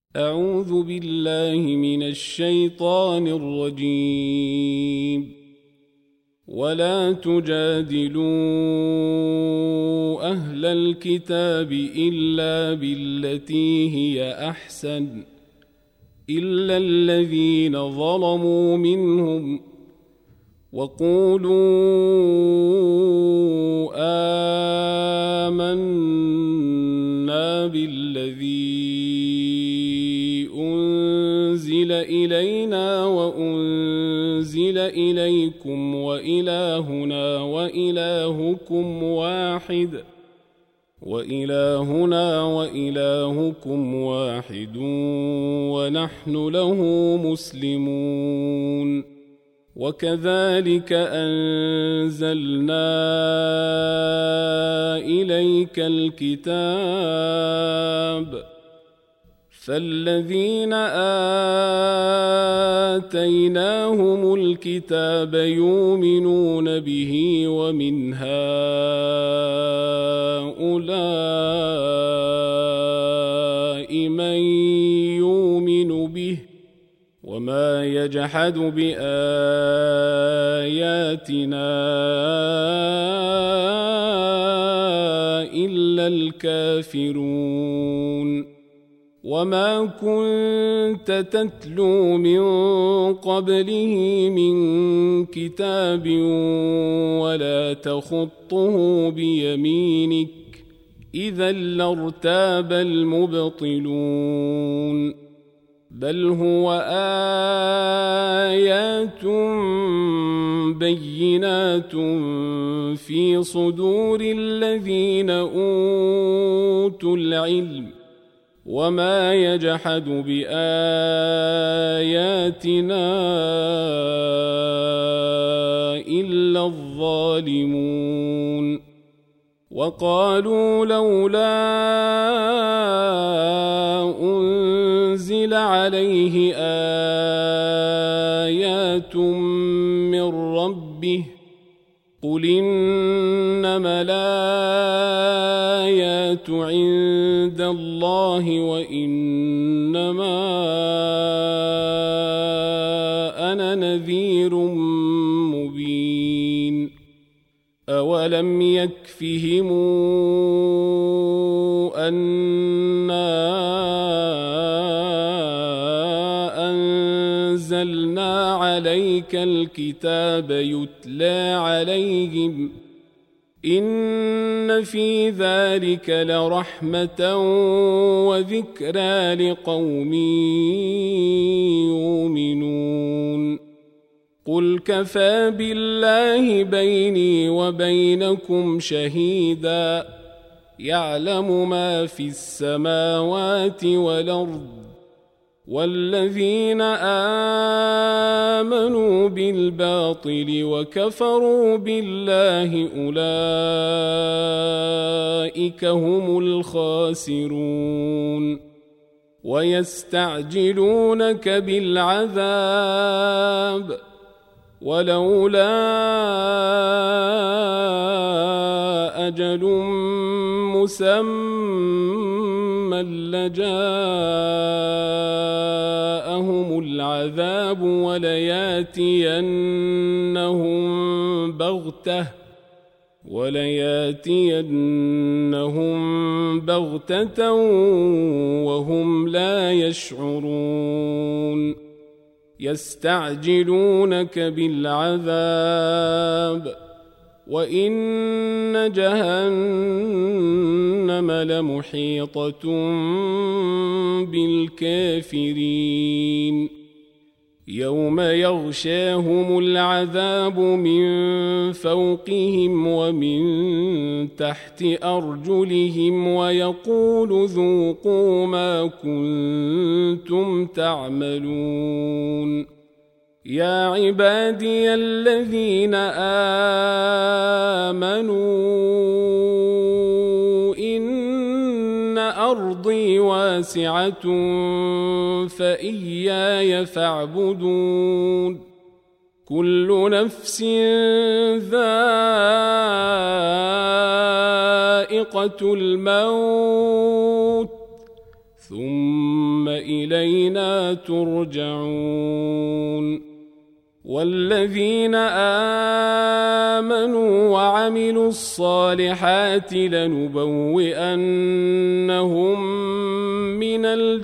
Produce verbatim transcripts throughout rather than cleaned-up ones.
أعوذ بالله من الشيطان الرجيم. ولا تجادلوا أهل الكتاب إلا بالتي هي أحسن إلا الذين ظلموا منهم وقولوا آمنا بالذي أنزل إلينا وأنزل إليكم وإلهنا وإلهكم واحد وإلهنا وإلهكم واحد ونحن له مسلمون. وكذلك أنزلنا إليك الكتاب فالذين آتيناهم الكتاب يؤمنون به ومن هؤلاء من يؤمن به وما يجحد بآياتنا إلا الكافرون. وما كنت تتلو من قبله من كتاب ولا تخطه بيمينك إذا لارتاب المبطلون. بل هو آيات بينات في صدور الذين أوتوا العلم وما يجحد بآياتنا إلا الظالمون. وقالوا لولا أنزل عليه آيات من ربه قل إنما الآيات عند الله وإنما أنا نذير مبين. أولم يكفهم أنا أنزلنا عليك الكتاب يتلى عليهم إن في ذلك لرحمة وذكرى لقوم يؤمنون. قل كفى بالله بيني وبينكم شهيدا يعلم ما في السماوات والأرض والذين آمنوا بالباطل وكفروا بالله أولئك هم الخاسرون. ويستعجلونك بالعذاب ولولا أجل مسمى لجاءهم العذاب ولياتينهم بغتة ولياتينهم بغتة وهم لا يشعرون. يستعجلونك بالعذاب وإن جهنم لمحيطة بالكافرين. يوم يغشاهم العذاب من فوقهم ومن تحت أرجلهم ويقول ذوقوا ما كنتم تعملون. يا عبادي الذين آمنوا إن أرضي واسعة فإياي فاعبدون. كل نفس ذائقة الموت ثم وإلينا ترجعون والذين آمنوا وعملوا الصالحات لنبوئنهم من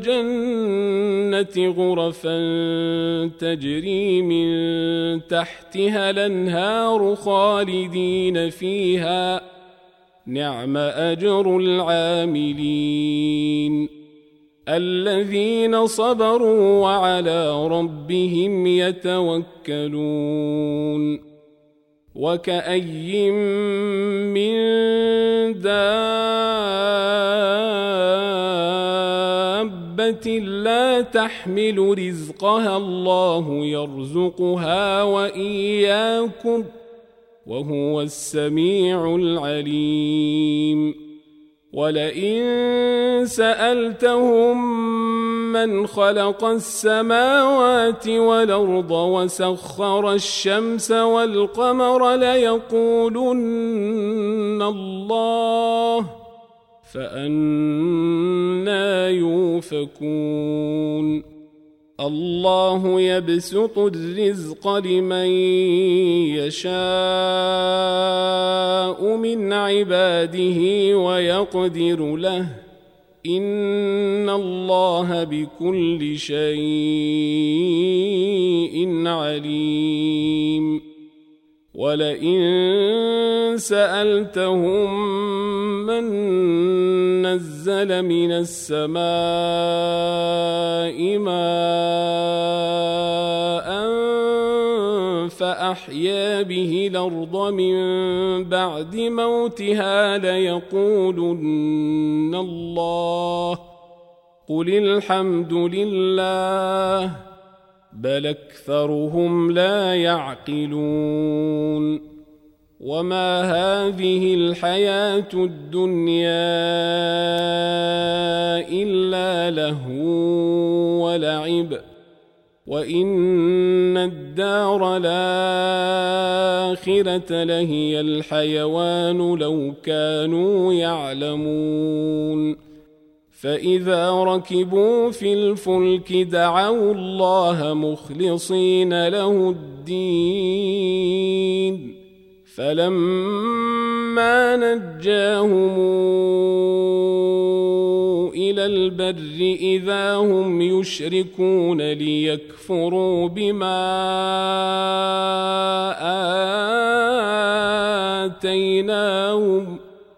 الجنة غرفا تجري من تحتها الأنهار خالدين فيها نعم أجر العاملين الذين صبروا وعلى ربهم يتوكلون وكأي من دابة لا تحمل رزقها الله يرزقها وإياكم وهو السميع العليم ولئن سألتهم من خلق السماوات والأرض وسخر الشمس والقمر ليقولن الله فأنى يؤفكون الله يبسط الرزق لمن يشاء من عباده ويقدر له إن الله بكل شيء عليم ولئن سألتهم من نزل من السماء ماء فأحيا به الأرض من بعد موتها ليقولن الله قل الحمد لله بل أكثرهم لا يعقلون وما هذه الحياة الدنيا إلا لهو ولعب وإن الدار الآخرة لهي الحيوان لو كانوا يعلمون فإذا ركبوا في الفلك دعوا الله مخلصين له الدين فلما نجاهم إلى البر إذا هم يشركون ليكفروا بما آتيناهم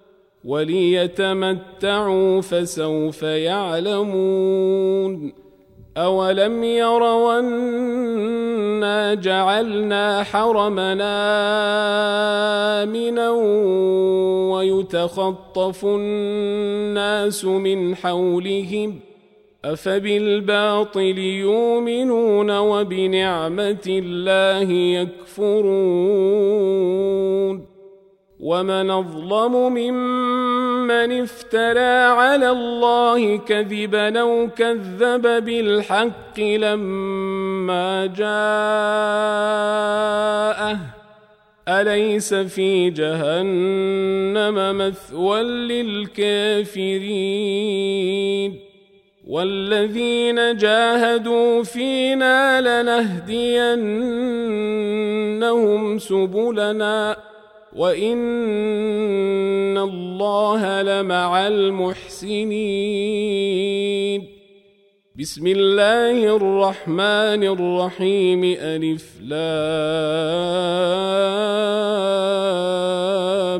وليتمتعوا فسوف يعلمون أولم يروا أنا جعلنا حرمنا آمنا ويتخطف الناس من حولهم أفبالباطل يؤمنون وبنعمة الله يكفرون ومن أظلم ممن افترى على الله كذبا أو كذب بالحق لما جاءه أليس في جهنم مثوى للكافرين والذين جاهدوا فينا لنهدينهم سبلنا وإن الله لمع المحسنين بسم الله الرحمن الرحيم ألف لام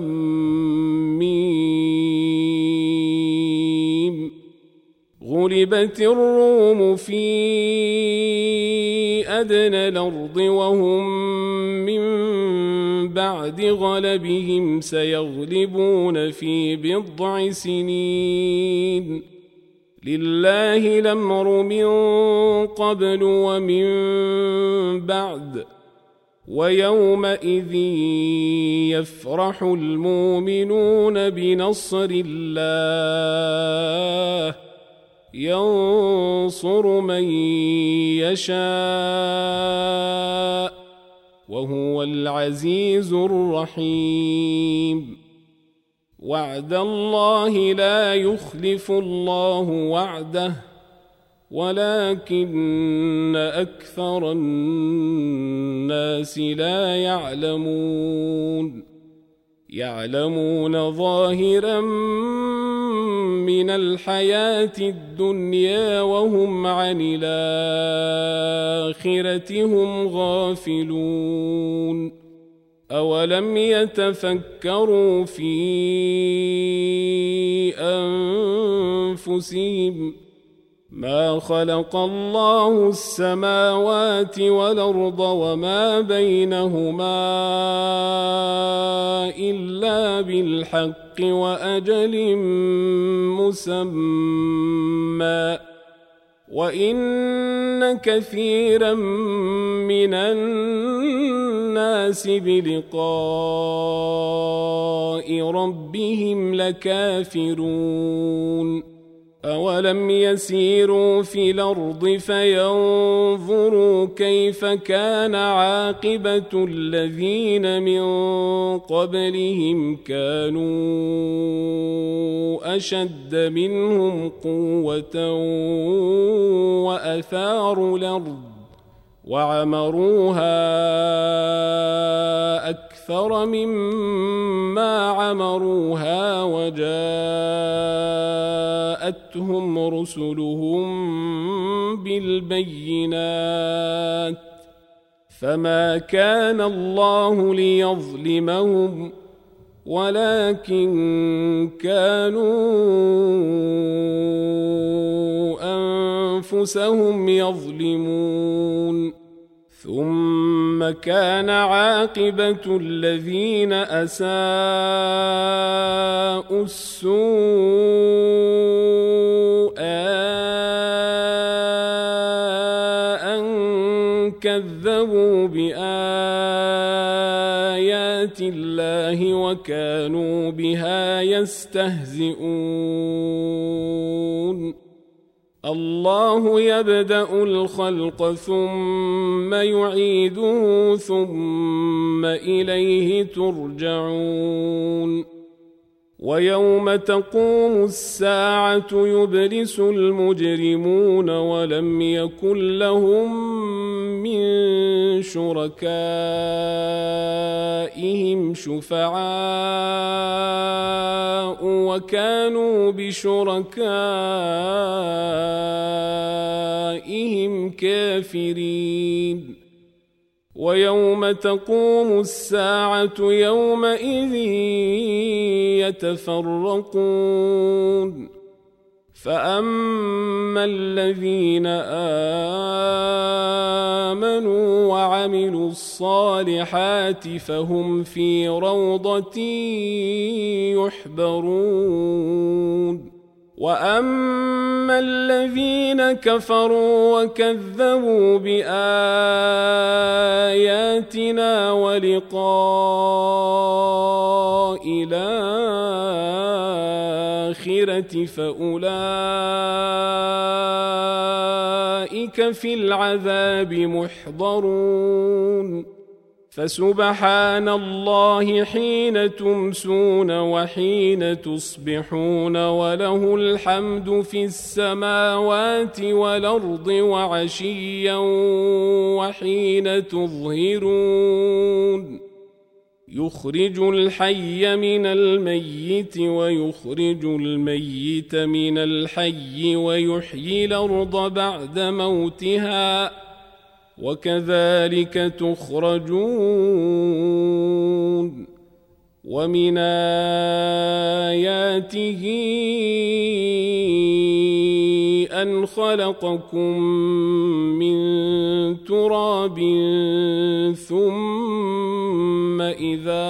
ميم غلبت الروم في أدنى الأرض وهم من بعد غلبهم سيغلبون في بضع سنين لله الأمر من قبل ومن بعد ويومئذ يفرح المؤمنون بنصر الله ينصر من يشاء وهو العزيز الرحيم وعد الله لا يخلف الله وعده ولكن أكثر الناس لا يعلمون يعلمون ظاهرا من الحياة الدنيا وهم عن الآخرة هم غافلون أولم يتفكروا في أنفسهم ما خلق الله السماوات والأرض وما بينهما إلا بالحق وأجل مسمى وإن كثيرا من الناس بلقاء ربهم لكافرون أولم يسيروا في الأرض فينظروا كيف كان عاقبة الذين من قبلهم كانوا أشد منهم قوة وأثاروا الأرض وعمروها أكثر مما عمروها وجاءتهم رسلهم بالبينات فما كان الله ليظلمهم ولكن كانوا أنفسهم يظلمون ثم كان عاقبة الذين أساءوا السوء أن كذبوا بآيات الله وكانوا بها يستهزئون الله يبدأ الخلق ثم يعيده ثم إليه ترجعون ويوم تقوم الساعة يبلس المجرمون ولم يكن لهم من شركائهم شفعاء وكانوا بشركائهم كافرين ويوم تقوم الساعة يومئذ يتفرقون فأما الذين آمنوا وعملوا الصالحات فهم في روضة يحبرون وأما الذين كفروا وكذبوا بآياتنا ولقاء الآخرة فأولئك في العذاب محضرون فسبحان الله حين تمسون وحين تصبحون وله الحمد في السماوات والأرض وعشيا وحين تظهرون يخرج الحي من الميت ويخرج الميت من الحي ويحيي الأرض بعد موتها وكذلك تخرجون ومن آياته أن خلقكم من تراب ثم إذا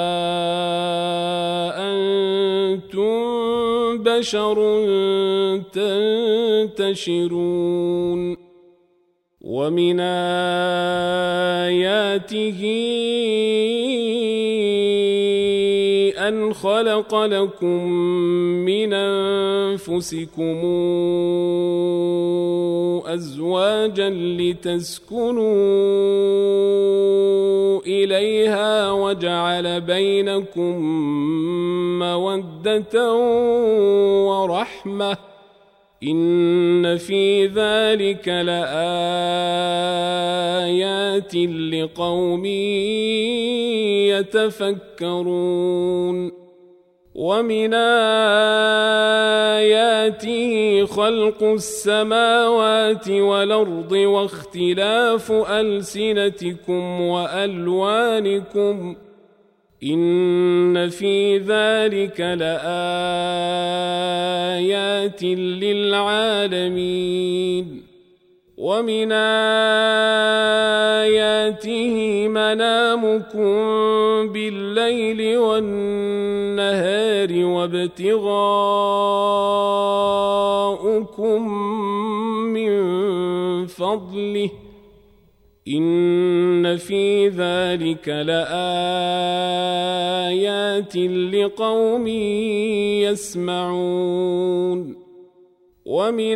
أنتم بشر تنتشرون ومن آياته أن خلق لكم من أنفسكم أزواجا لتسكنوا إليها وجعل بينكم مودة ورحمة إن في ذلك لآيات لقوم يتفكرون ومن آياته خلق السماوات والأرض واختلاف ألسنتكم وألوانكم إن في ذلك لآيات للعالمين ومن آياته منامكم بالليل والنهار وابتغاؤكم من فضله إن في ذلك لآيات لقوم يسمعون ومن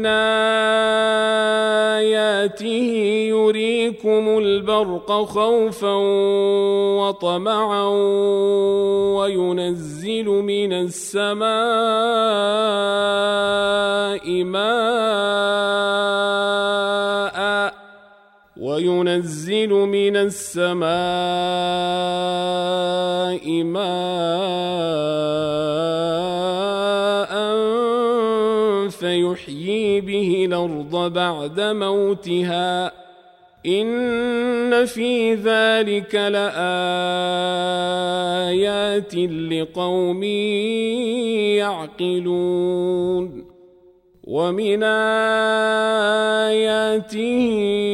آياته يريكم البرق خوفا وطمعا وينزل من السماء ماء وينزل من السماء ماء فيحيي به الأرض بعد موتها إن في ذلك لآيات لقوم يعقلون ومن آياته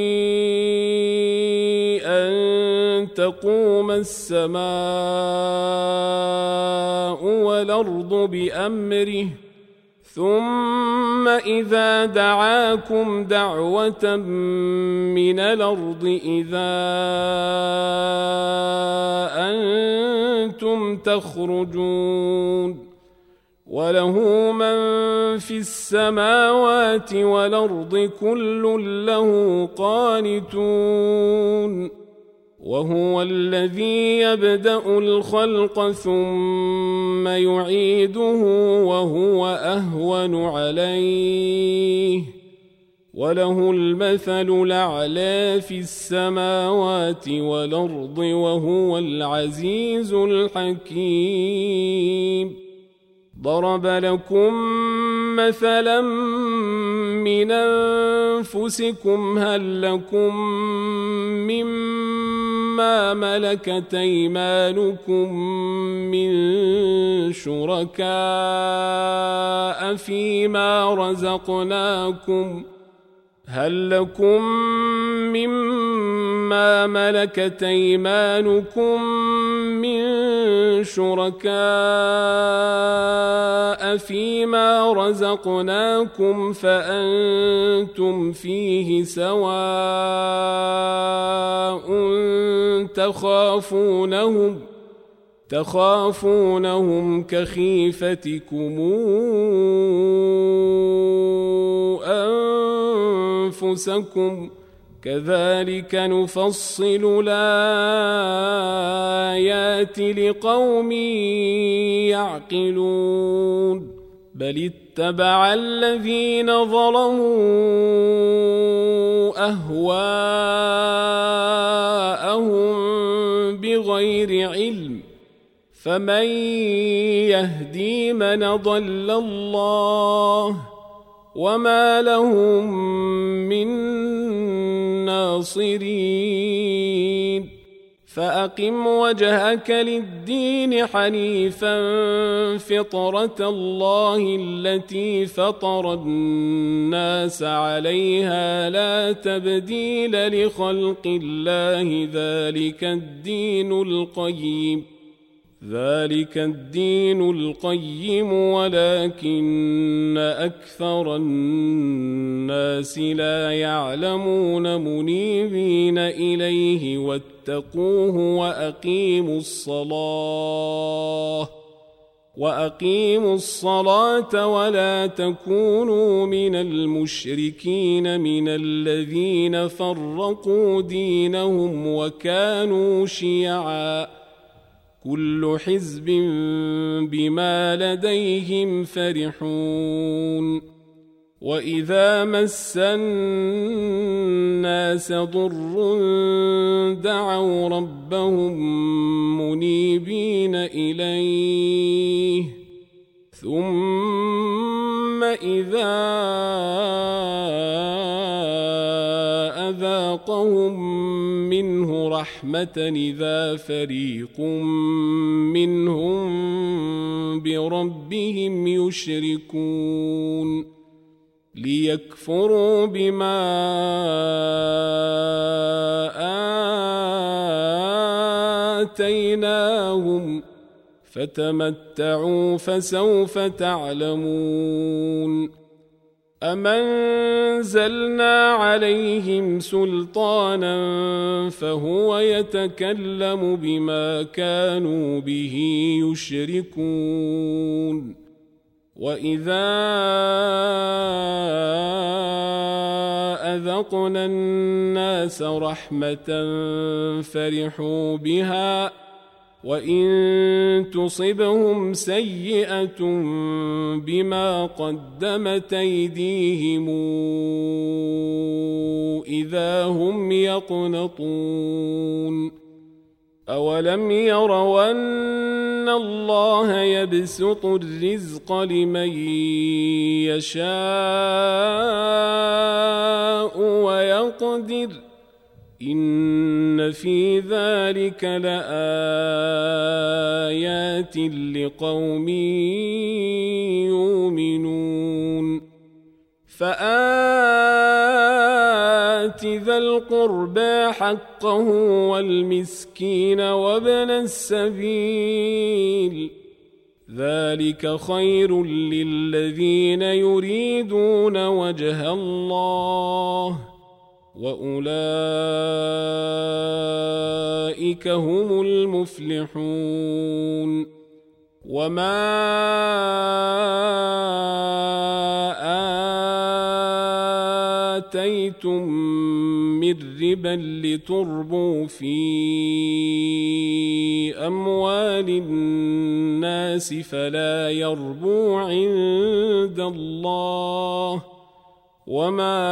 أن تقوم السماء والأرض بأمره ثم إذا دعاكم دعوة من الأرض إذا أنتم تخرجون وله من في السماوات والأرض كل له قانتون وهو الذي يبدأ الخلق ثم يعيده وهو أهون عليه وله المثل الأعلى في السماوات والأرض وهو العزيز الحكيم ضرب لكم مثلا من أنفسكم هل لكم مما ملكت أيمانكم من شركاء فيما رزقناكم هل لكم مما ملكت أيمانكم من شركاء فيما رزقناكم فأنتم فيه سواء تخافونهم تخافونهم كخيفتكم أنفسكم كذلك نفصل الآيات لقوم يعقلون بل اتبع الذين ظلموا أهواءهم بغير علم فمن يهدي من ضل الله وما لهم من ناصرين فأقم وجهك للدين حنيفا فطرة الله التي فطر الناس عليها لا تبديل لخلق الله ذلك الدين القيم ذلك الدين القيم ولكن أكثر الناس لا يعلمون منيبين إليه واتقوه وأقيموا الصلاة وأقيموا الصلاة ولا تكونوا من المشركين من الذين فرقوا دينهم وكانوا شيعاً كل حزب بما لديهم فرحون وإذا مس الناس ضر دعوا ربهم منيبين إليه ثم إذا أذاقهم منه رحمة إذا فريق منهم بربهم يشركون ليكفروا بما آتيناهم فتمتعوا فسوف تعلمون أم أنزلنا عليهم سلطانا فهو يتكلم بما كانوا به يشركون وإذا أذقنا الناس رحمة فرحوا بها وإن تصبهم سيئة بما قدمت أيديهم إذا هم يقنطون أولم يروا أن الله يبسط الرزق لمن يشاء ويقدر إن في ذلك لآيات لقوم يؤمنون فآت ذا القربى حقه والمسكين وابن السبيل ذلك خير للذين يريدون وجه الله وأولئك هم المفلحون وما آتيتم من ربا لتربوا في أموال الناس فلا يربو عند الله وما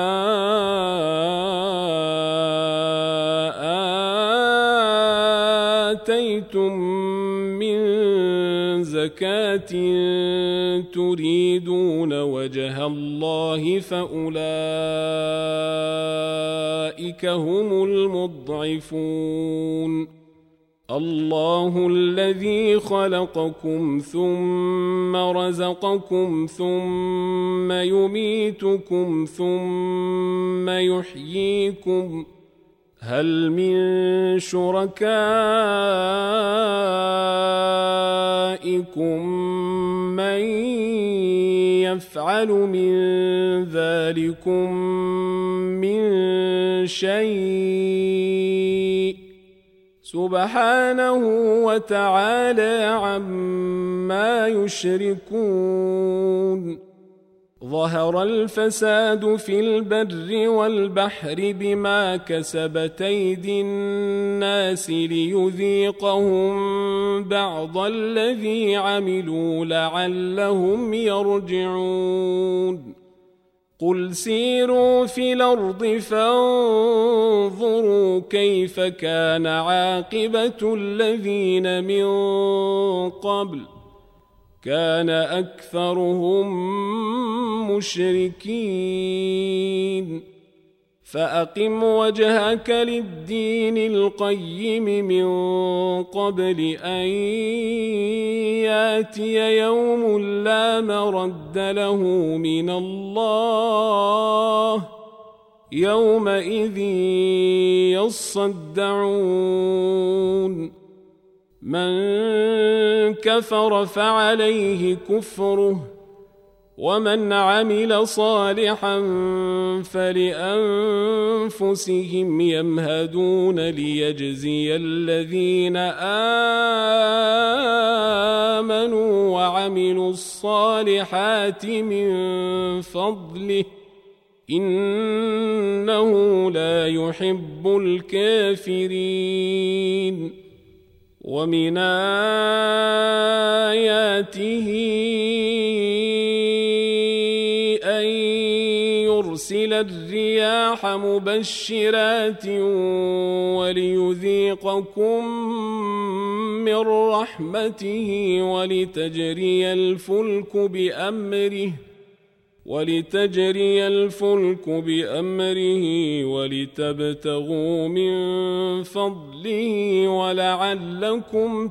آتيتم من زكاة تريدون وجه الله فأولئك هم المضعفون الله الذي خلقكم ثم رزقكم ثم يميتكم ثم يحييكم هل من شركائكم من يفعل من ذلكم من شيء سبحانه وتعالى عما يشركون ظهر الفساد في البر والبحر بما كسبت أيدي الناس ليذيقهم بعض الذي عملوا لعلهم يرجعون قل سيروا في الأرض فانظروا كيف كان عاقبة الذين من قبل كان أكثرهم مشركين فأقم وجهك للدين القيم من قبل أن ياتي يوم لا مرد له من الله يومئذ يصدعون من كفر فعليه كفره ومن عمل صالحا فلأنفسهم يمهدون ليجزي الذين آمنوا وعملوا الصالحات من فضله إنه لا يحب الكافرين ومن آياته أن ليرسل الرياح مبشرات وليذيقكم من رحمته ولتجري الفلك بأمره ولتجري الفلك بأمره ولتبتغوا من فضله ولعلكم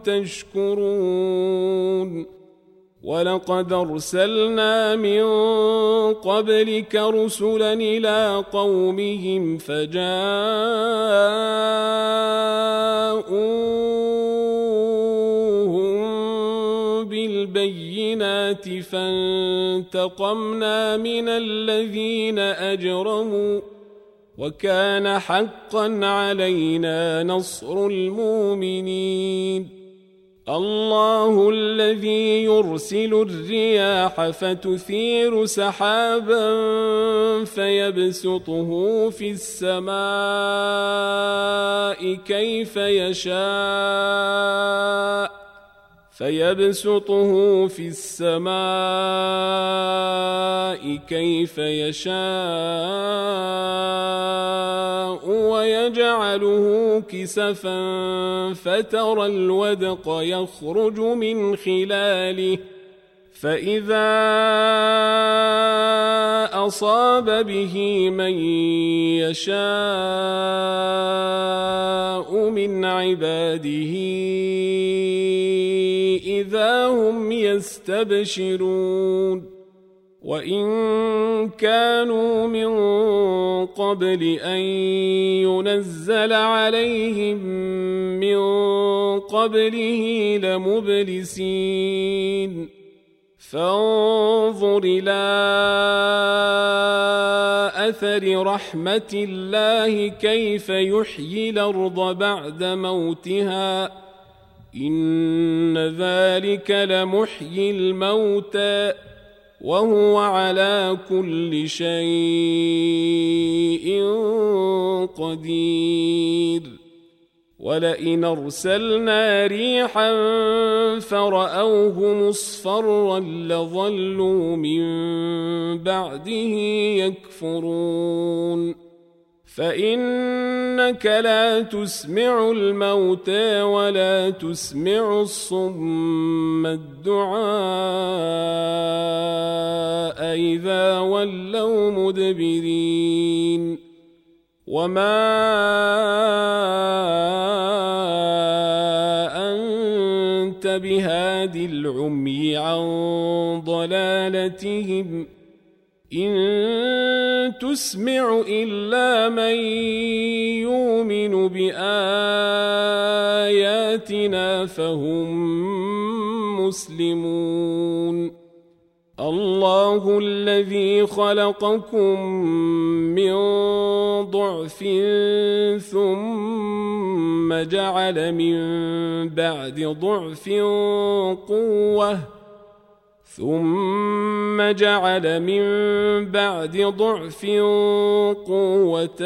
تشكرون ولقد أرسلنا من قبلك رسلا إلى قومهم فجاءوهم بالبينات فانتقمنا من الذين أجرموا وكان حقا علينا نصر المؤمنين الله الذي يرسل الرياح فتثير سحابا فيبسطه في السماء كيف يشاء فيبسطه في السماء كيف يشاء ويجعله كسفا فترى الودق يخرج من خلاله فإذا أصاب به من يشاء من عباده إذا هم يستبشرون وإن كانوا من قبل أن ينزل عليهم من قبله لمبلسين فانظر إلى أثر رحمة الله كيف يحيي الأرض بعد موتها إن ذلك لمحيي الموتى وهو على كل شيء قدير ولئن أرسلنا ريحا فرأوه مصفرا لظلوا من بعده يكفرون فإنك لا تسمع الموتى ولا تسمع الصم الدعاء إذا ولوا مدبرين وما أنت بهاد العمي عن ضلالتهم إن تسمع إلا من يؤمن بآياتنا فهم مسلمون الله الذي خلقكم من ضعف ثم جعل من بعد ضعف قوة ثم جعل من بعد ضعف قوة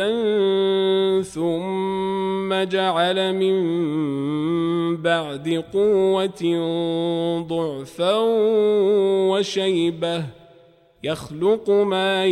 ثم جعل من بعد قوة ضعفا وشيبة يخلق ما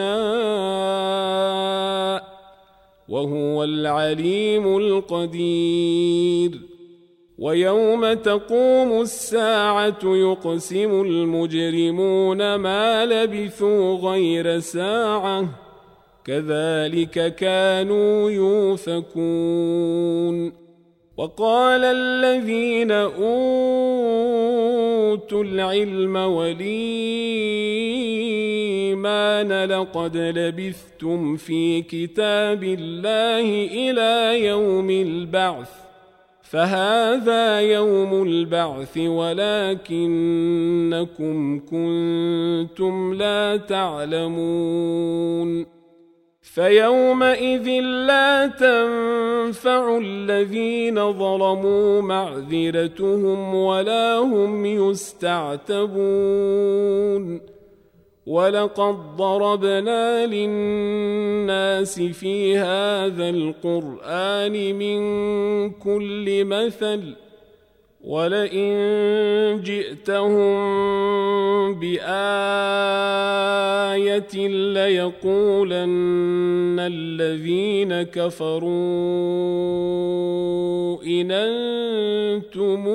يشاء وهو العليم القدير ويوم تقوم الساعة يقسم المجرمون ما لبثوا غير ساعة كذلك كانوا يؤفكون وقال الذين أوتوا العلم والإيمان لقد لبثتم في كتاب الله إلى يوم البعث فهذا يوم البعث ولكنكم كنتم لا تعلمون فيومئذ لا تنفع الذين ظلموا معذرتهم ولا هم يستعتبون ولقد ضربنا للناس في هذا القرآن من كل مثل ولئن جئتهم بآية ليقولن الذين كفروا إن أنتم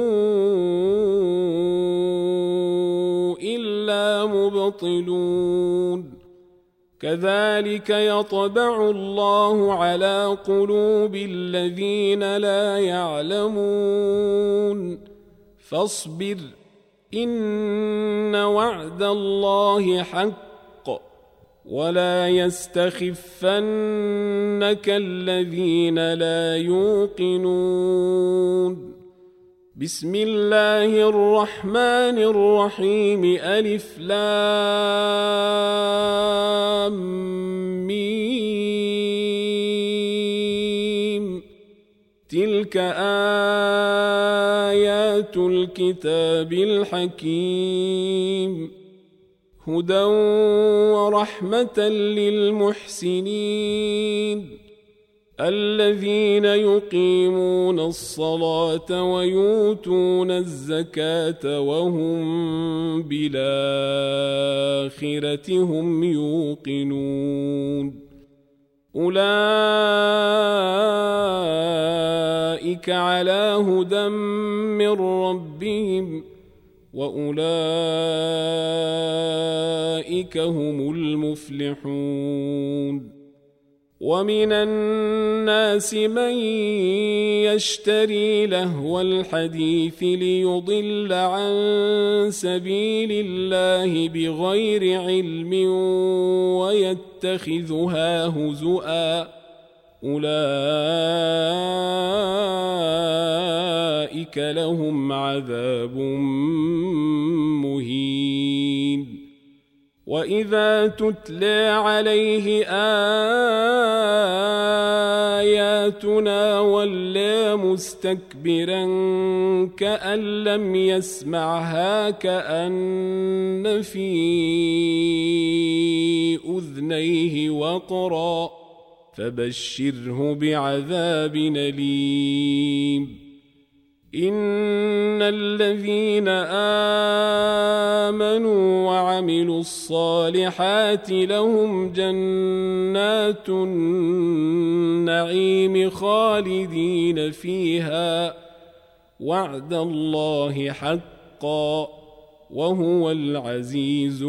إلا مبطلون كذلك يطبع الله على قلوب الذين لا يعلمون فاصبر إن وعد الله حق ولا يستخفنك الذين لا يوقنون بسم الله الرحمن الرحيم ألف لام ميم تلك آيات الكتاب الحكيم هدى ورحمة للمحسنين الذين يقيمون الصلاة ويؤتون الزكاة وهم بالآخرة هم يوقنون أولئك على هدى من ربهم وأولئك هم المفلحون ومن الناس من يشتري لهو الحديث ليضل عن سبيل الله بغير علم ويتخذها هزؤا أولئك لهم عذاب مهين وإذا تتلى عليه آياتنا ولى مستكبرا كأن لم يسمعها كأن في أذنيه وقرا فبشره بعذاب أليم إن الذين آمنوا وعملوا الصالحات لهم جنات النعيم خالدين فيها وعد الله حقا وهو العزيز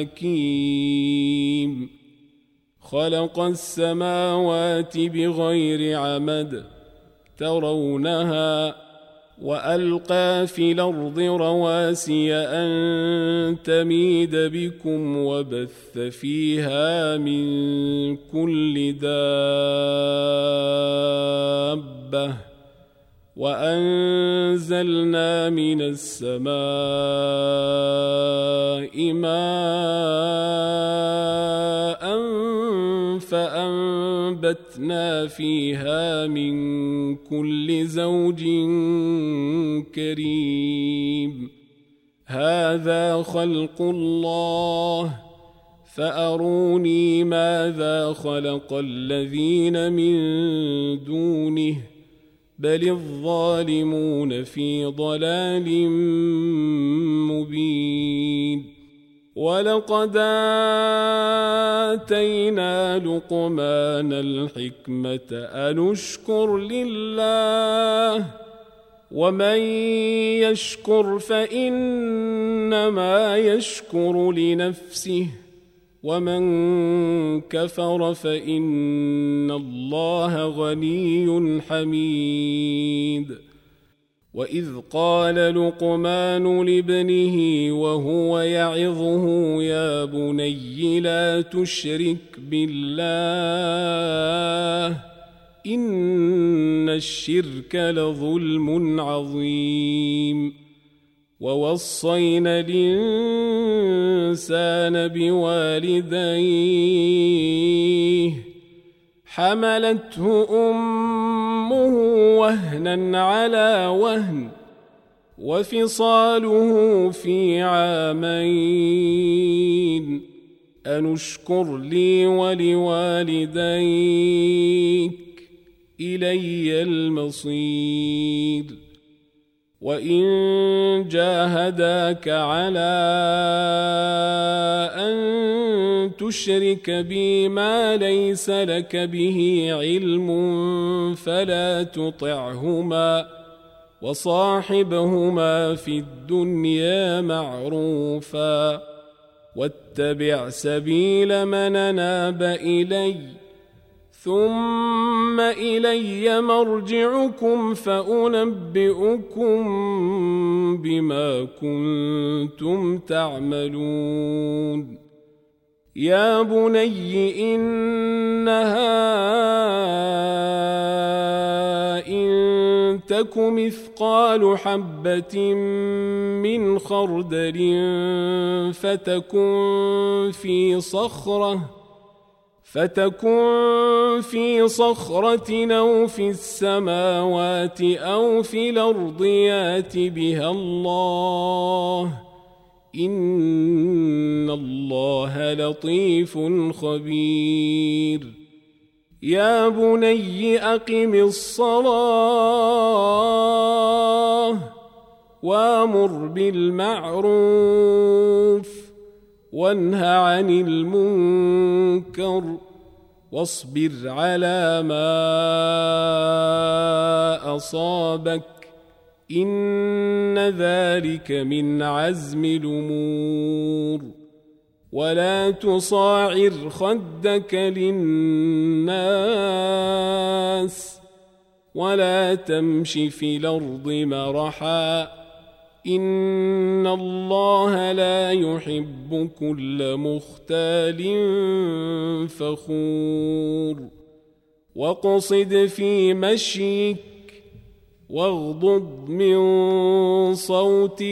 الحكيم خلق السماوات بغير عمد ترونها وألقى في الأرض رواسي أن تميد بكم وبث فيها من كل دابة وأنزلنا من السماء ماء فأنبتنا فيها من كل زوج كريم هذا خلق الله فأروني ماذا خلق الذين من دونه بل الظالمون في ضلال مبين ولقد آتينا لقمان الحكمة أن اشكر لله ومن يشكر فإنما يشكر لنفسه ومن كفر فإن الله غني حميد وإذ قال لقمان لابنه وهو يعظه يا بني لا تشرك بالله إن الشرك لظلم عظيم ووصينا الإنسان بوالديه حملته أمه وهنا على وهن وفصاله في عامين أن اشكر لي ولوالديك إلي المصير وإن جاهداك على أن تشرك بي ما ليس لك به علم فلا تطعهما وصاحبهما في الدنيا معروفا واتبع سبيل من أناب إلي ثم إلي مرجعكم فأنبئكم بما كنتم تعملون يا بني إنها إن تك مثقال حبة من خردل فتكن في صخرة فتكن في صخرة أو في السماوات أو في الأرض يات بها الله إن الله لطيف خبير يا بني أقم الصلاة وأمر بالمعروف وانه عن المنكر واصبر على ما أصابك إن ذلك من عزم الأمور ولا تصاعر خدك للناس ولا تمش في الأرض مرحا إن الله لا يحب كل مختال فخور واقصد في مشيك واغضض من صوتك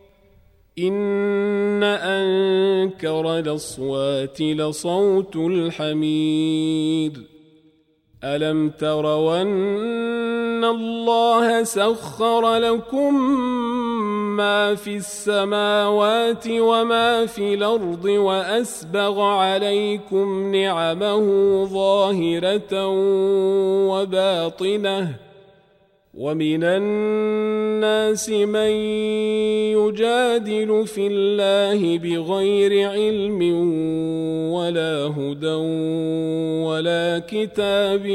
إن أنكر الأصوات لصوت الحمير ألم تروا أن الله سخر لكم ما في السماوات وما في الأرض وأسبغ عليكم نعمه ظاهرة وباطنة ومن الناس من يجادل في الله بغير علم ولا هدى ولا كتاب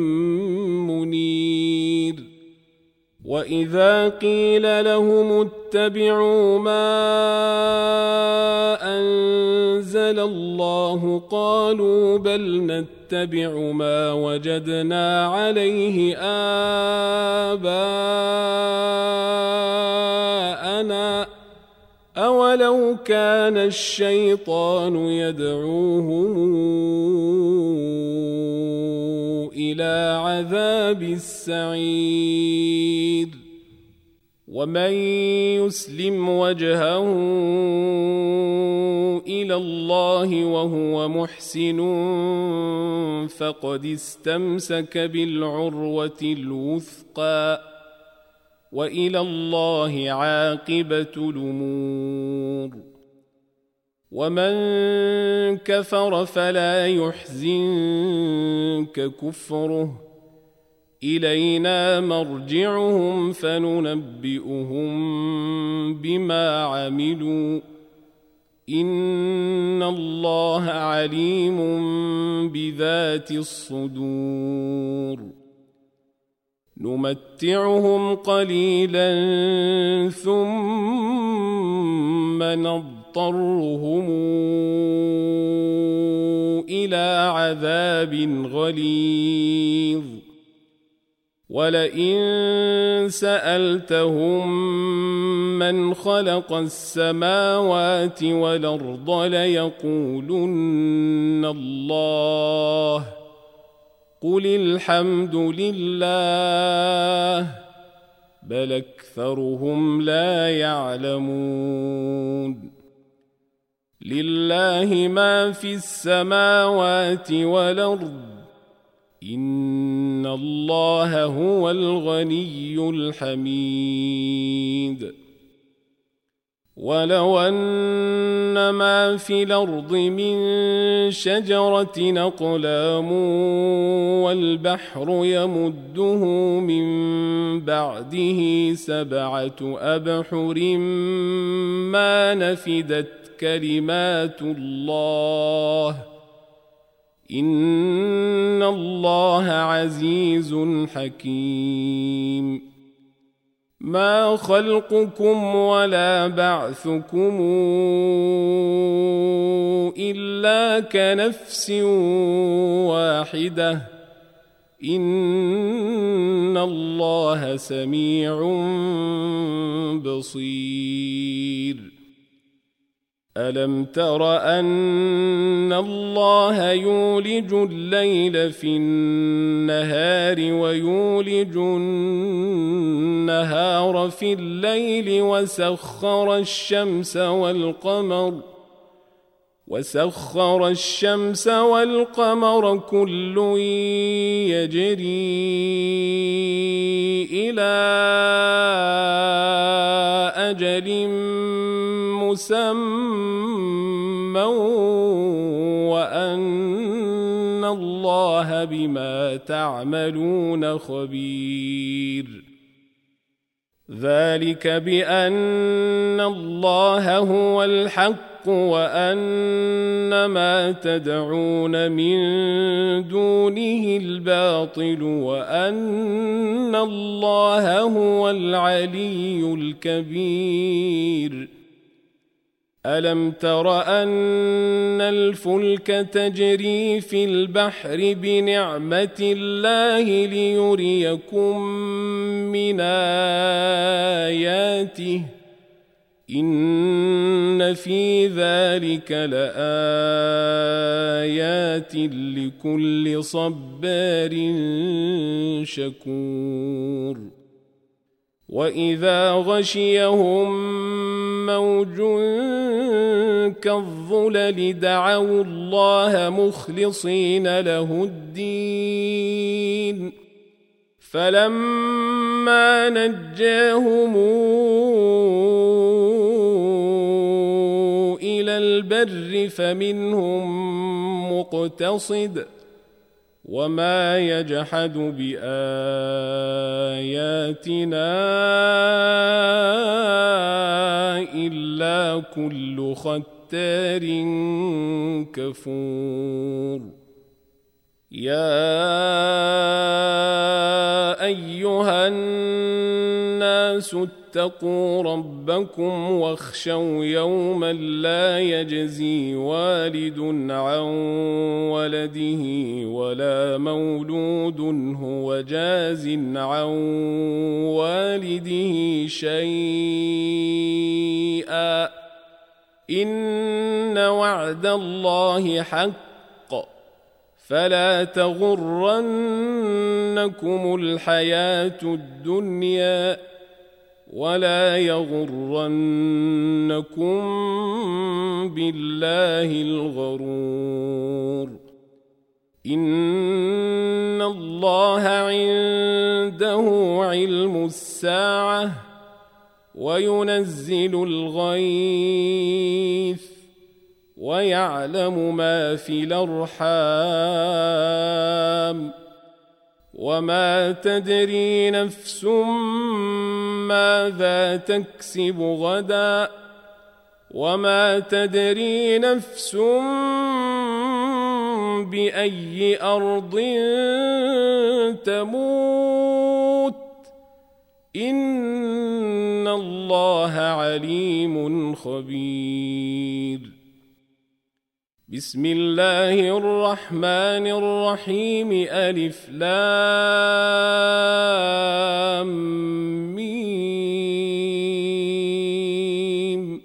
منير وإذا قيل لهم اتبعوا ما أنزل الله قالوا بل نتبع ما وجدنا عليه آباءنا أولو كان الشيطان يدعوهم إلى عذاب السعير ومن يسلم وجهه إلى الله وهو محسن فقد استمسك بالعروة الوثقى وإلى الله عاقبة الأمور ومن كفر فلا يحزنك كفره إلينا مرجعهم فننبئهم بما عملوا إن الله عليم بذات الصدور نمتعهم قليلا ثم نضطرهم إلى عذاب غليظ ولئن سألتهم من خلق السماوات والأرض ليقولن الله قل الحمد لله بل أكثرهم لا يعلمون لله ما في السماوات والأرض إن الله هو الغني الحميد ولو أن ما في الأرض من شجرة أقلام والبحر يمده من بعده سبعة أبحر ما نفدت كلمات الله إن الله عزيز حكيم ما خلقكم ولا بعثكم إلا كنفس واحدة إن الله سميع بصير ألم تر أن الله يولج الليل في النهار ويولج النهار في الليل وسخر الشمس والقمر وسخر الشمس والقمر كل يجري إلى أجل مسمى وأن الله بما تعملون خبير ذلك بأن الله هو الحق وأن ما تدعون من دونه الباطل وأن الله هو العلي الكبير ألم تر أن الفلك تجري في البحر بنعمة الله ليريكم من آياته إن في ذلك لآيات لكل صبار شكور وإذا غشيهم موج كالظلل دعوا الله مخلصين له الدين فلما نجاهم إلى البر فمنهم مقتصد وما يجحد بآياتنا إلا كل ختار كفور يا أيها الناس اتقوا ربكم واخشوا يوما لا يجزي والد عن ولده ولا مولود هو جاز عن والده شيئا إن وعد الله حق فلا تغرنكم الحياة الدنيا ولا يغرنكم بالله الغرور إن الله عنده علم الساعة وينزل الغيث ويعلم ما في الأرحام وما تدري نفس ماذا تكسب غدا وما تدري نفس بأي أرض تموت إن الله عليم خبير بسم الله الرحمن الرحيم ألف لام ميم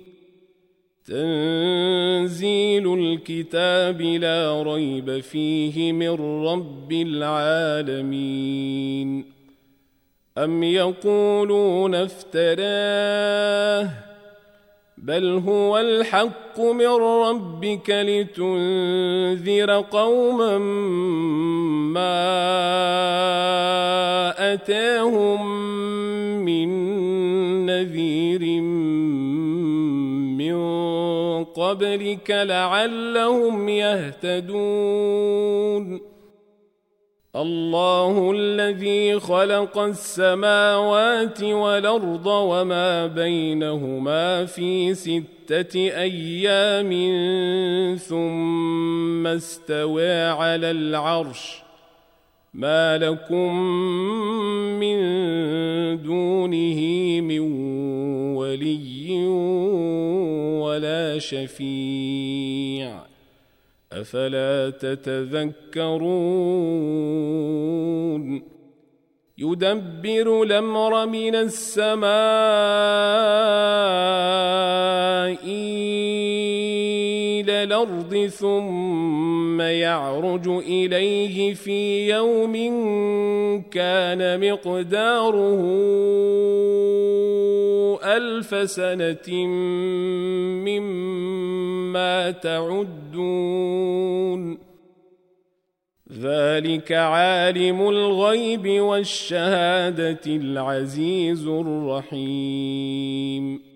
تنزيل الكتاب لا ريب فيه من رب العالمين أم يقولون افتراه بل هو الحق من ربك لتنذر قوما ما أتاهم من نذير قبلك لعلهم يهتدون الله الذي خلق السماوات والأرض وما بينهما في ستة أيام ثم استوى على العرش ما لكم من دونه من ولي ولا شفيع أفلا تتذكرون يدبر الأمر من السماء إلى الأرض ثم يعرج إليه في يوم كان مقداره ألف سنة مما تعدون ذلك عالم الغيب والشهادة العزيز الرحيم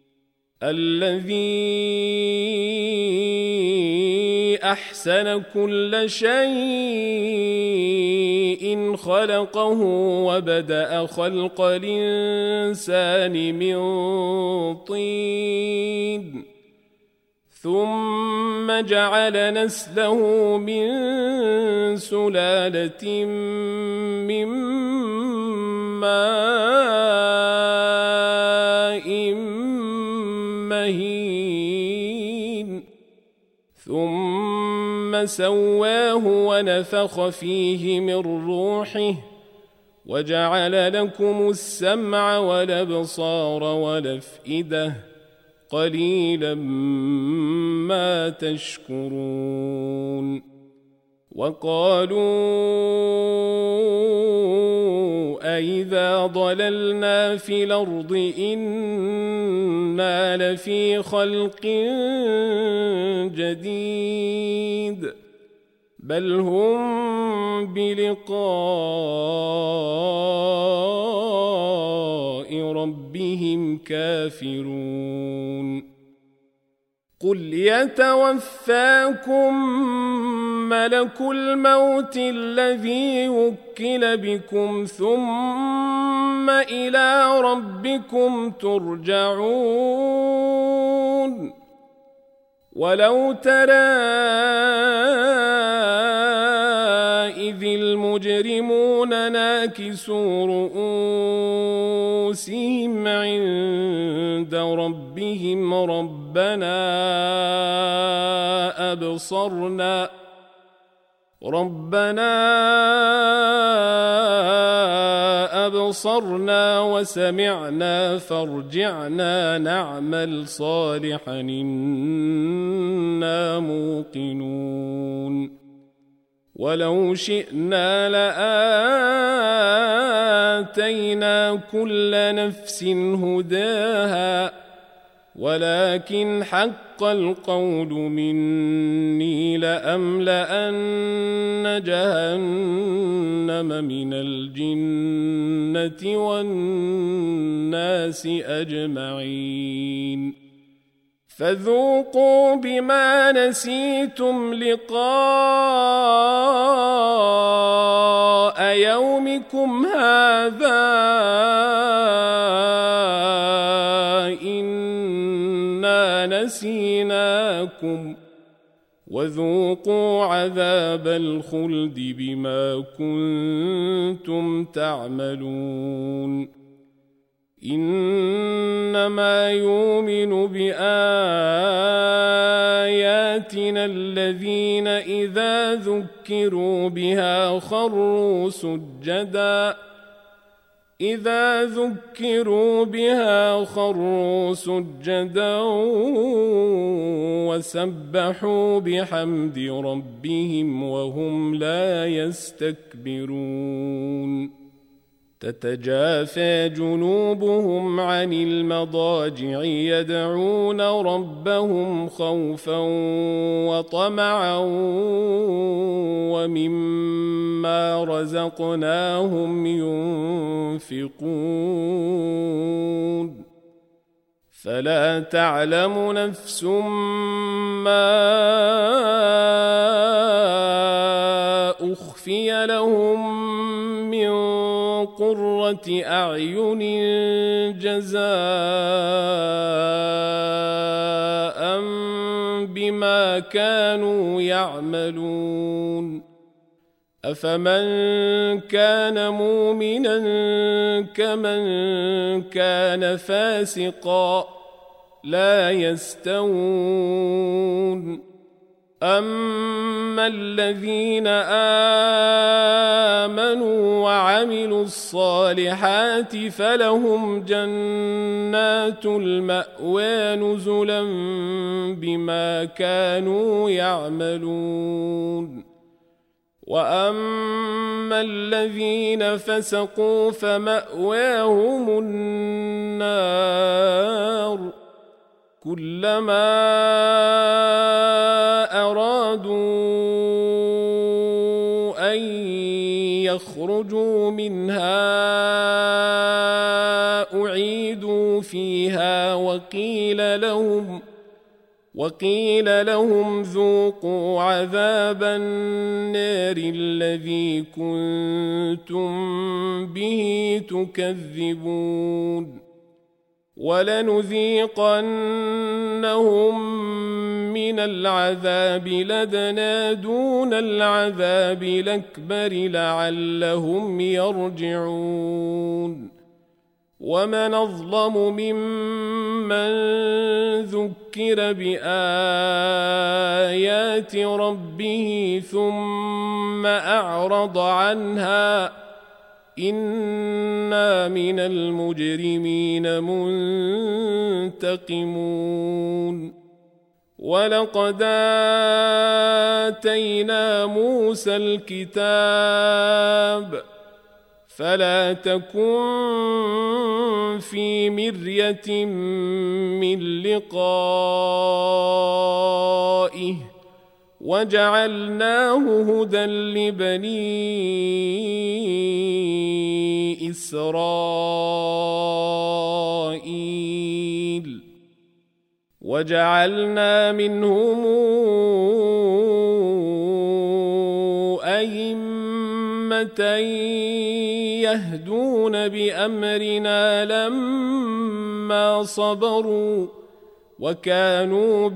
الذي أحسن كل شيء خلقه وبدأ خلق الإنسان من طين ثم جعل نسله من سلالة من ماء مهين ثم سواه ونفخ فيه من روحه وجعل لكم السمع والأبصار والأفئدة قليلا ما تشكرون وقالوا أئذا ضللنا في الأرض إنا لفي خلق جديد بل هم بلقاء ربهم كافرون قل يتوفاكم ملك الموت الذي وكل بكم ثم إلى ربكم ترجعون ولو ترى إذ المجرمون ناكسوا رؤوسهم عند ربهم ربنا أبصرنا ربنا أبصرنا وسمعنا فارجعنا نعمل صالحا إنا موقنون ولو شئنا لآتينا كل نفس هداها ولكن حق القول مني لأملأن جهنم من الجنة والناس أجمعين فذوقوا بما نسيتم لقاء يومكم هذا إنا نسيناكم وذوقوا عذاب الخلد بما كنتم تعملون إنما يؤمن بآياتنا الذين إذا ذكروا بها خروا سجدا إذا ذكروا بها خروا سجدا وسبحوا بحمد ربهم وهم لا يستكبرون تتجافى جنوبهم عن المضاجع يدعون ربهم خوفا وطمعا ومما رزقناهم ينفقون فلا تعلم نفس ما أخفي لهم من قرة أعين جزاء بما كانوا يعملون أفمن كان مؤمنا كمن كان فاسقا لا يستوون أما الذين آمنوا وعملوا الصالحات فلهم جنات المأوى نزلا بما كانوا يعملون وأما الذين فسقوا فمأواهم النار كلما أرادوا أن يخرجوا منها أعيدوا فيها وقيل لهم وقيل لهم ذوقوا عذاب النار الذي كنتم به تكذبون ولنذيقنهم من العذاب لدنا دون العذاب الأكبر لعلهم يرجعون ومن أظلم ممن ذكر بآيات ربه ثم أعرض عنها إنا من المجرمين منتقمون ولقد آتينا موسى الكتاب فلا تكن في مرية من لقائه وجعلناه هدى لبني إسرائيل وجعلنا منهم أئمة يهدون بأمرنا لما صبروا وكانوا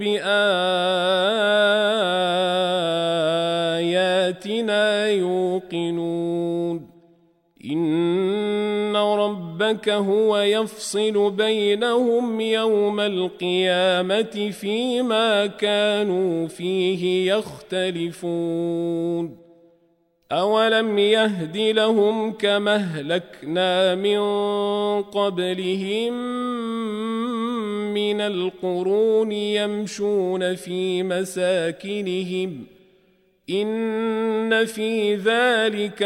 بآياتنا يوقنون إن ربك هو يفصل بينهم يوم القيامة فيما كانوا فيه يختلفون أولم يهد لهم كما أهلكنا من قبلهم من القرون يمشون في مساكنهم إن في ذلك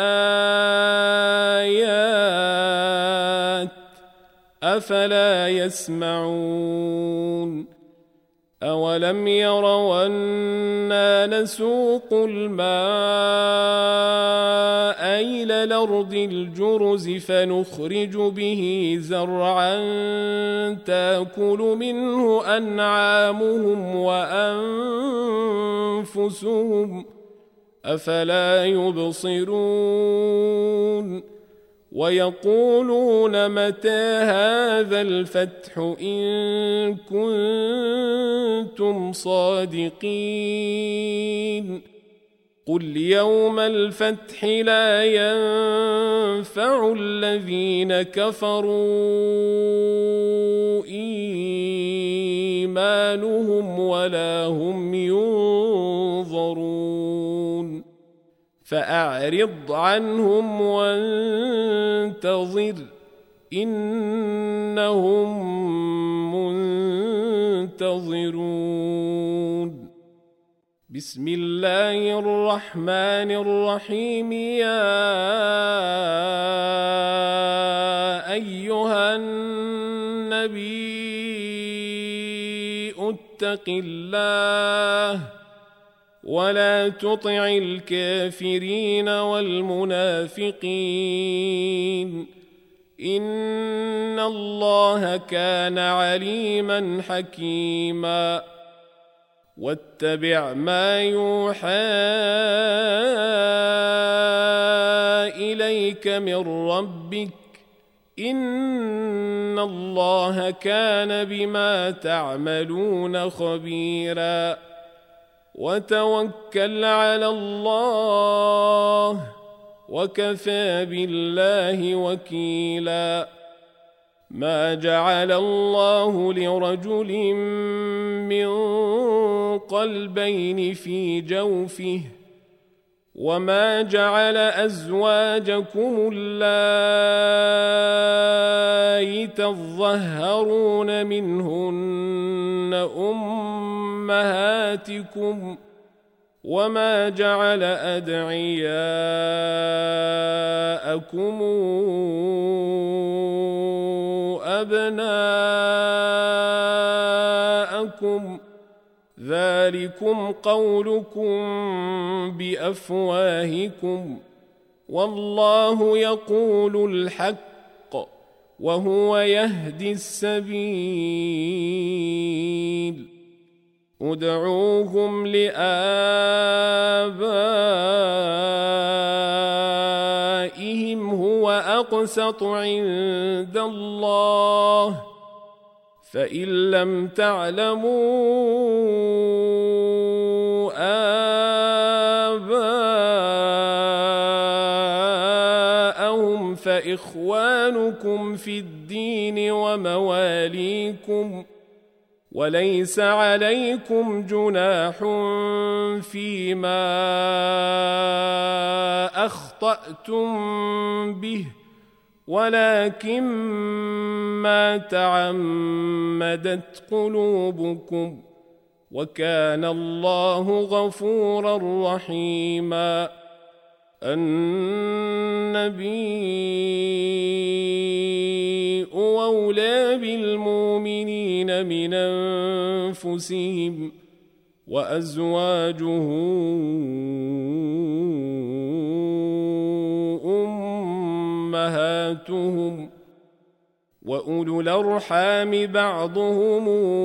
لآيات أفلا يسمعون أولم يروا أنا نسوق الماء إلى الأرض الجرز فنخرج به زرعا تأكل منه أنعامهم وأنفسهم أفلا يبصرون ويقولون متى هذا الفتح إن كنتم صادقين قل يوم الفتح لا ينفع الذين كفروا إيمانهم ولا هم ينظرون فأعرض عنهم وانتظر إنهم منتظرون بسم الله الرحمن الرحيم يا أيها النبي اتق الله ولا تطع الكافرين والمنافقين إن الله كان عليما حكيما واتبع ما يوحى إليك من ربك إن الله كان بما تعملون خبيرا وتوكل على الله وكفى بالله وكيلا ما جعل الله لرجل من قلبين في جوفه وما جعل أزواجكم اللائي تظهرون منهن أمهاتكم وما جعل أدعياءكم أبناءكم ذلكم قولكم بأفواهكم والله يقول الحق وهو يهدي السبيل ادعوهم لآبائهم هو أقسط عند الله فإن لم تعلموا آباءهم فإخوانكم في الدين ومواليكم وليس عليكم جناح فيما أخطأتم به ولكن ما تعمدت قلوبكم وكان الله غفورا رحيما النبي أولى بالمؤمنين من أنفسهم وأزواجه أمهاتهم وأولو الأرحام بعضهم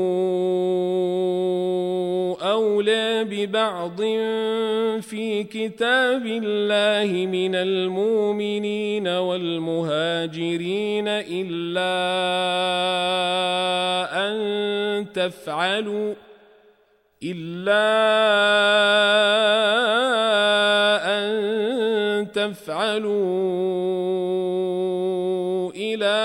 أولى ببعض في كتاب الله من المؤمنين والمهاجرين إلا أن تفعلوا إلا أن تفعلوا إلى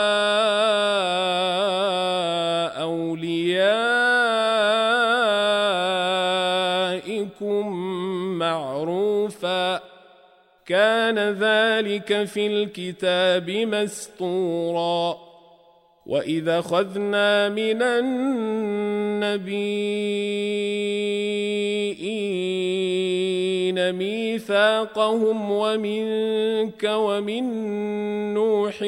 أوليائكم معروفا كان ذلك في الكتاب مسطورا وإذا أخذنا من النبيين ميثاقهم ومنك ومن نوح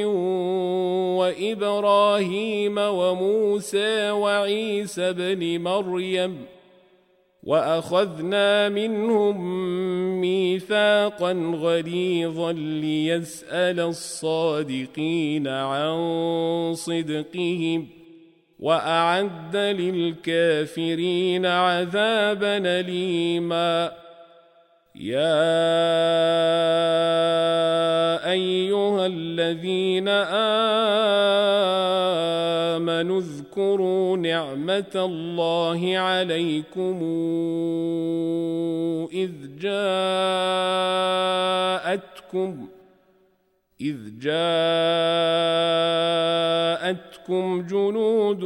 وإبراهيم وموسى وعيسى بن مريم وأخذنا منهم ميثاقا غليظا ليسأل الصادقين عن صدقهم وأعد للكافرين عذابا أليما يا أيها الذين آمنوا اذكروا نعمة الله عليكم إذ جاءتكم إذ جاءتكم جنود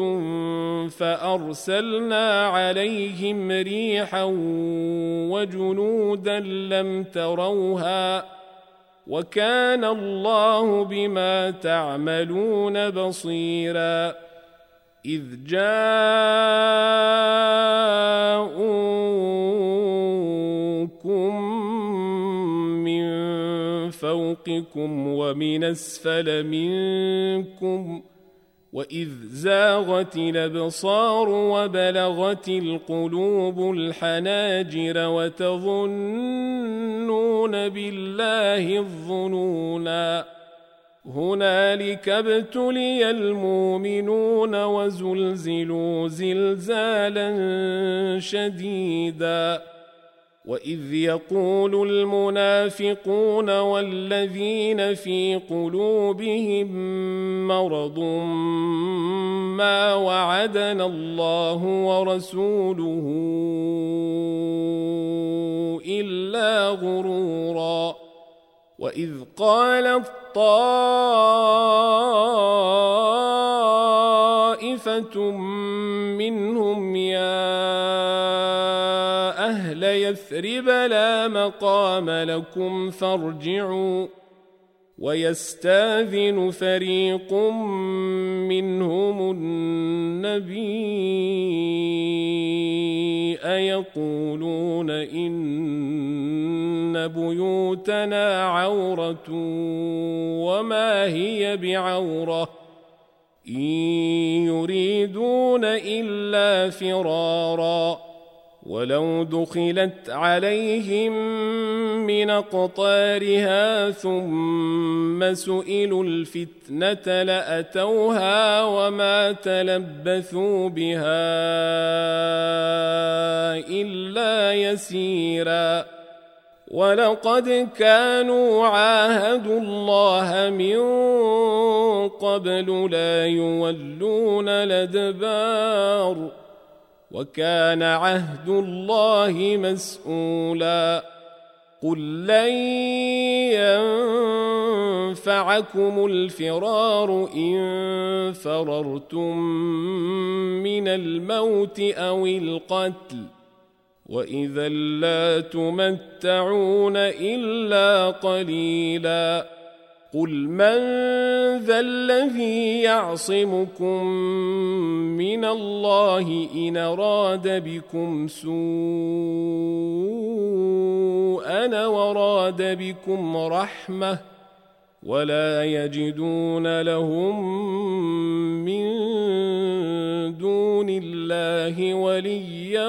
فأرسلنا عليهم ريحا وجنودا لم تروها وكان الله بما تعملون بصيرا إذ جاءوكم من فوقكم ومن أسفل منكم وإذ زاغت الأبصار وبلغت القلوب الحناجر وتظنون بالله الظنونا هنالك ابتلي المؤمنون وزلزلوا زلزالا شديدا وإذ يقول المنافقون والذين في قلوبهم مرض ما وعدنا الله ورسوله إلا غرورا وإذ قالت طائفة منهم يا أهل يثرب لا مقام لكم فارجعوا ويستاذن فريق منهم النبي أيقولون إن بيوتنا عورة وما هي بعورة إن يريدون إلا فرارا ولو دخلت عليهم من أقطارها ثم سئلوا الفتنة لأتوها وما تلبثوا بها إلا يسيرا ولقد كانوا عاهدوا الله من قبل لا يولون الأدبار وكان عهد الله مسؤولا قل لن ينفعكم الفرار إن فررتم من الموت أو القتل وإذا لا تمتعون إلا قليلا قل من ذا الذي يعصمكم من الله إن أراد بكم سوءا وراد بكم رحمة ولا يجدون لهم من دون الله وليا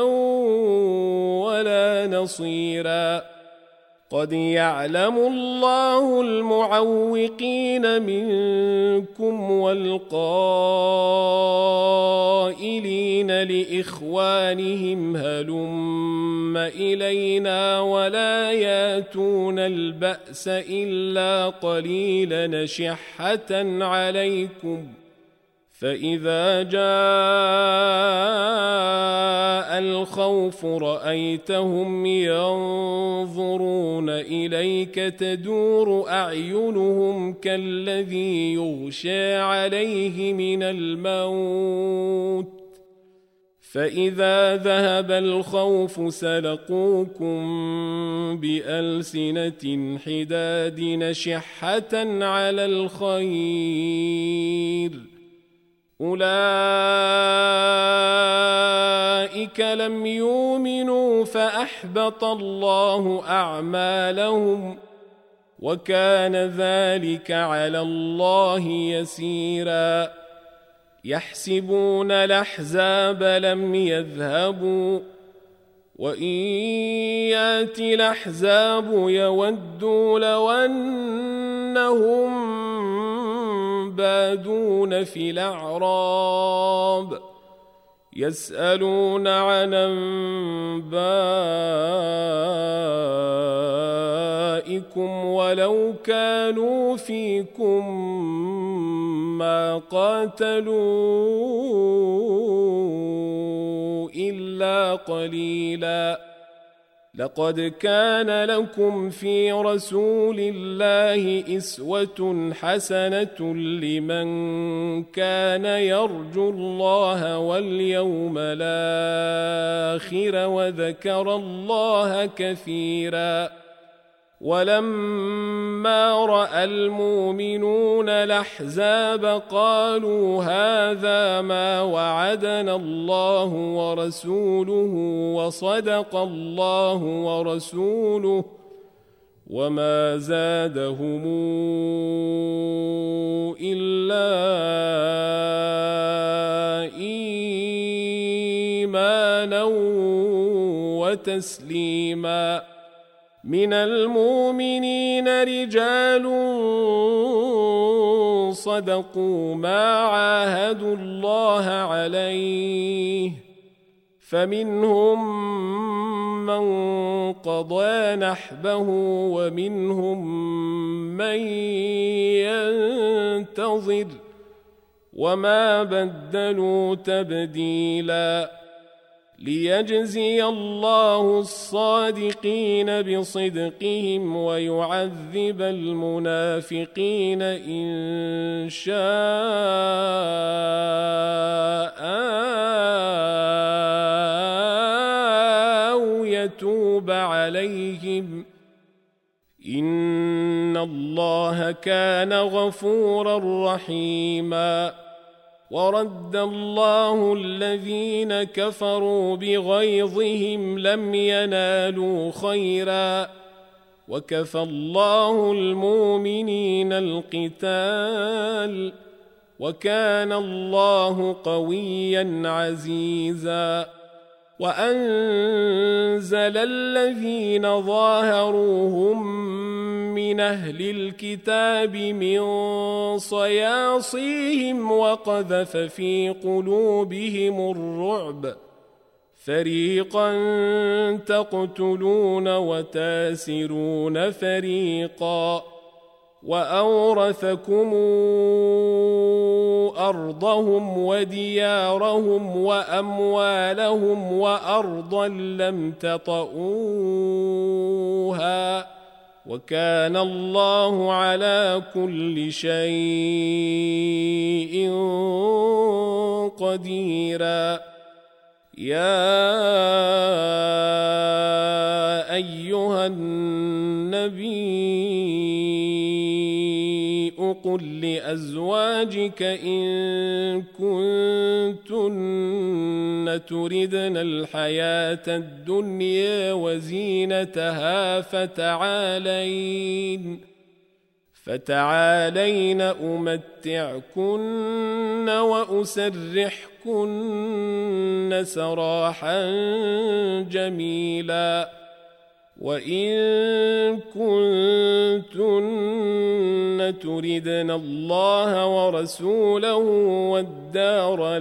ولا نصيرا قد يعلم الله المعوقين منكم والقائلين لإخوانهم هلم إلينا ولا ياتون البأس إلا قليلا نشحة عليكم فإذا جاء الخوف رأيتهم ينظرون إليك تدور أعينهم كالذي يغشى عليه من الموت فإذا ذهب الخوف سلقوكم بألسنة حداد نشحة على الخير أولئك لم يؤمنوا فأحبط الله أعمالهم وكان ذلك على الله يسيرا يحسبون الأحزاب لم يذهبوا وإن يأتي الأحزاب يودوا لو أنهم بادون في الأعراب يسألون عن أنبائكم ولو كانوا فيكم ما قاتلوا إلا قليلا لقد كان لكم في رسول الله أسوة حسنة لمن كان يرجو الله واليوم الآخر وذكر الله كثيرا ولما رأى المؤمنون الأحزاب قالوا هذا ما وعدنا الله ورسوله وصدق الله ورسوله وما زادهم إلا إيمانا وتسليما من المؤمنين رجال صدقوا ما عاهدوا الله عليه فمنهم من قضى نحبه ومنهم من ينتظر وما بدلوا تبديلا ليجزي الله الصادقين بصدقهم ويعذب المنافقين إن شاء أو يتوب عليهم إن الله كان غفورا رحيما ورد الله الذين كفروا بغيظهم لم ينالوا خيرا وكفى الله المؤمنين القتال وكان الله قويا عزيزا وأنزل الذين ظاهروهم من أهل الكتاب من صياصيهم وقذف في قلوبهم الرعب فريقا تقتلون وتاسرون فريقا وأورثكم أرضهم وديارهم وأموالهم وأرضا لم تطئوها وكان الله على كل شيء قديرا يا أيها النبي قل لأزواجك إن كنتن تردن الحياة الدنيا وزينتها فتعالين فتعالين أمتعكن وأسرحكن سراحا جميلا وإن كنتن تردن الله ورسوله والدار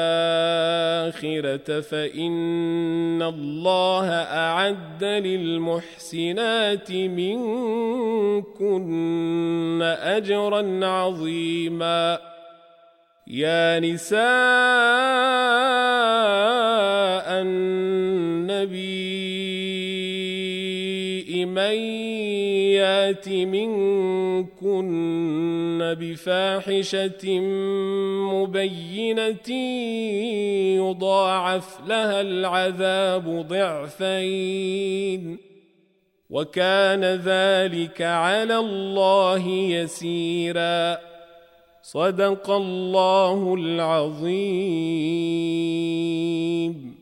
الآخرة فإن الله أعد للمحسنات منكن أجرا عظيما يا نساء النبي من يات منكن بفاحشة مبينة يضاعف لها العذاب ضعفين وكان ذلك على الله يسيرا صدق الله العظيم.